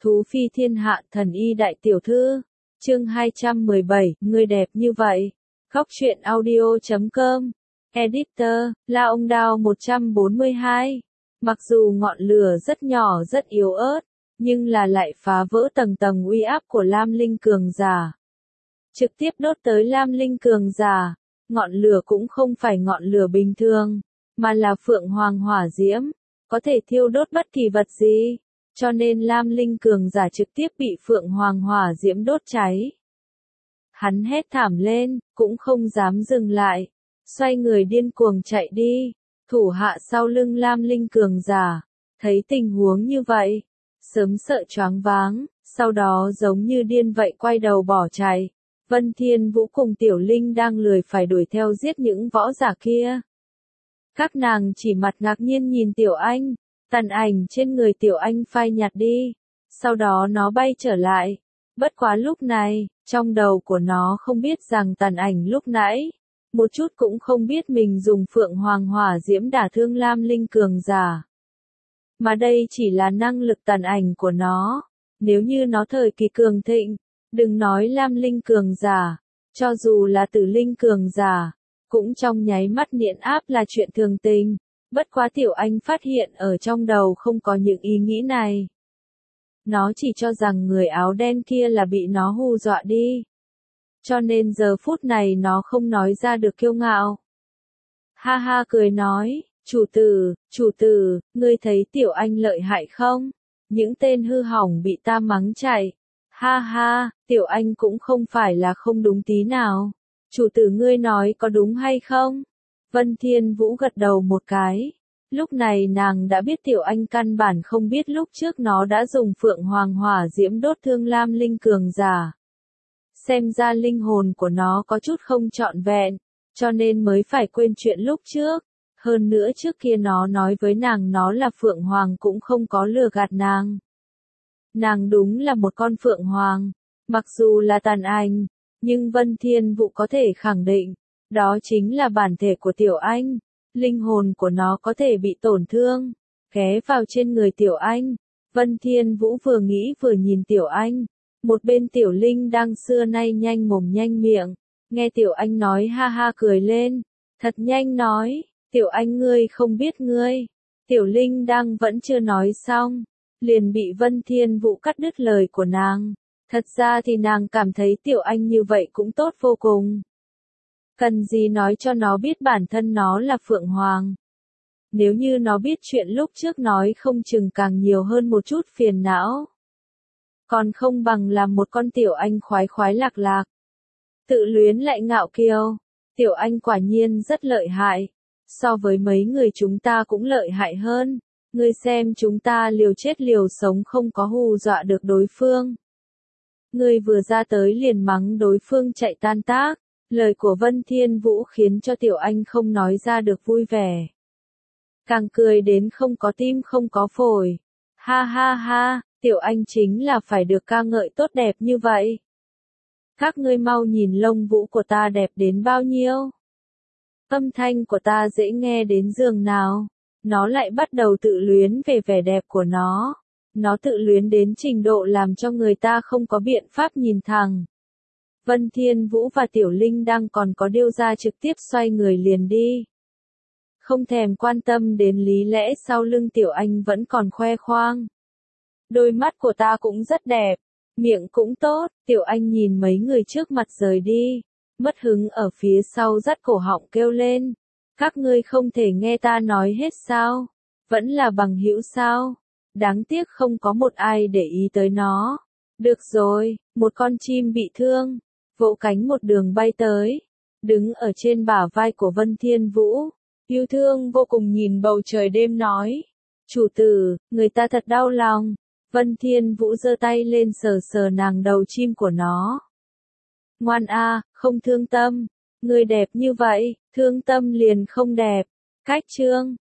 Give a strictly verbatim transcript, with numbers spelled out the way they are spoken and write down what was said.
Thú phi thiên hạ thần y đại tiểu thư. Chương hai trăm mười bảy, người đẹp như vậy. Góc truyện audio chấm com. Editor, La Ông Đao một trăm bốn mươi hai. Mặc dù ngọn lửa rất nhỏ rất yếu ớt, nhưng là lại phá vỡ tầng tầng uy áp của Lam Linh cường giả. Trực tiếp đốt tới Lam Linh cường giả. Ngọn lửa cũng không phải ngọn lửa bình thường, mà là phượng hoàng hỏa diễm, có thể thiêu đốt bất kỳ vật gì. Cho nên Lam Linh cường giả trực tiếp bị phượng hoàng hỏa diễm đốt cháy. Hắn hét thảm lên, cũng không dám dừng lại. Xoay người điên cuồng chạy đi. Thủ hạ sau lưng Lam Linh cường giả. Thấy tình huống như vậy. Sớm sợ choáng váng. Sau đó giống như điên vậy quay đầu bỏ chạy. Vân Thiên Vũ cùng Tiểu Linh đang lười phải đuổi theo giết những võ giả kia. Các nàng chỉ mặt ngạc nhiên nhìn Tiểu Anh. Tàn ảnh trên người Tiểu Anh phai nhạt đi. Sau đó nó bay trở lại. Bất quá lúc này, trong đầu của nó không biết rằng tàn ảnh lúc nãy. Một chút cũng không biết mình dùng phượng hoàng hỏa diễm đả thương Lam Linh cường giả. Mà đây chỉ là năng lực tàn ảnh của nó. Nếu như nó thời kỳ cường thịnh, đừng nói Lam Linh cường giả, cho dù là Tử Linh cường giả, cũng trong nháy mắt nghiền áp là chuyện thường tình. Bất quá Tiểu Anh phát hiện ở trong đầu không có những ý nghĩ này. Nó chỉ cho rằng người áo đen kia là bị nó hù dọa đi. Cho nên giờ phút này nó không nói ra được kiêu ngạo. Ha ha cười nói, chủ tử, chủ tử, ngươi thấy Tiểu Anh lợi hại không? Những tên hư hỏng bị ta mắng chạy. Ha ha, Tiểu Anh cũng không phải là không đúng tí nào. Chủ tử ngươi nói có đúng hay không? Vân Thiên Vũ gật đầu một cái. Lúc này nàng đã biết Tiểu Anh căn bản không biết lúc trước nó đã dùng phượng hoàng hỏa diễm đốt thương Lam Linh cường giả. Xem ra linh hồn của nó có chút không trọn vẹn, cho nên mới phải quên chuyện lúc trước. Hơn nữa trước kia nó nói với nàng nó là phượng hoàng cũng không có lừa gạt nàng. Nàng đúng là một con phượng hoàng, mặc dù là tàn ảnh, nhưng Vân Thiên Vũ có thể khẳng định, đó chính là bản thể của Tiểu Anh. Linh hồn của nó có thể bị tổn thương, ghé vào trên người Tiểu Anh. Vân Thiên Vũ vừa nghĩ vừa nhìn Tiểu Anh. Một bên Tiểu Linh đang xưa nay nhanh mồm nhanh miệng. Nghe Tiểu Anh nói ha ha cười lên. Thật nhanh nói, Tiểu Anh ngươi không biết ngươi. Tiểu Linh đang vẫn chưa nói xong. Liền bị Vân Thiên Vũ cắt đứt lời của nàng. Thật ra thì nàng cảm thấy Tiểu Anh như vậy cũng tốt vô cùng. Cần gì nói cho nó biết bản thân nó là Phượng Hoàng. Nếu như nó biết chuyện lúc trước nói không chừng càng nhiều hơn một chút phiền não. Còn không bằng làm một con Tiểu Anh khoái khoái lạc lạc. Tự luyến lại ngạo kiêu. Tiểu Anh quả nhiên rất lợi hại. So với mấy người chúng ta cũng lợi hại hơn. Ngươi xem chúng ta liều chết liều sống không có hù dọa được đối phương. Ngươi vừa ra tới liền mắng đối phương chạy tan tác. Lời của Vân Thiên Vũ khiến cho Tiểu Anh không nói ra được vui vẻ. Càng cười đến không có tim không có phổi. Ha ha ha, Tiểu Anh chính là phải được ca ngợi tốt đẹp như vậy. Các ngươi mau nhìn lông vũ của ta đẹp đến bao nhiêu. Âm thanh của ta dễ nghe đến giường nào. Nó lại bắt đầu tự luyến về vẻ đẹp của nó. Nó tự luyến đến trình độ làm cho người ta không có biện pháp nhìn thẳng. Vân Thiên Vũ và Tiểu Linh đang còn có điêu ra trực tiếp xoay người liền đi. Không thèm quan tâm đến lý lẽ sau lưng Tiểu Anh vẫn còn khoe khoang. Đôi mắt của ta cũng rất đẹp, miệng cũng tốt, Tiểu Anh nhìn mấy người trước mặt rời đi. Mất hứng ở phía sau dắt cổ họng kêu lên. Các ngươi không thể nghe ta nói hết sao? Vẫn là bằng hữu sao? Đáng tiếc không có một ai để ý tới nó. Được rồi, một con chim bị thương. Vỗ cánh một đường bay tới, đứng ở trên bả vai của Vân Thiên Vũ, yêu thương vô cùng nhìn bầu trời đêm nói, chủ tử, người ta thật đau lòng. Vân Thiên Vũ giơ tay lên sờ sờ nàng đầu chim của nó. Ngoan a, không thương tâm, người đẹp như vậy, thương tâm liền không đẹp. Cách chương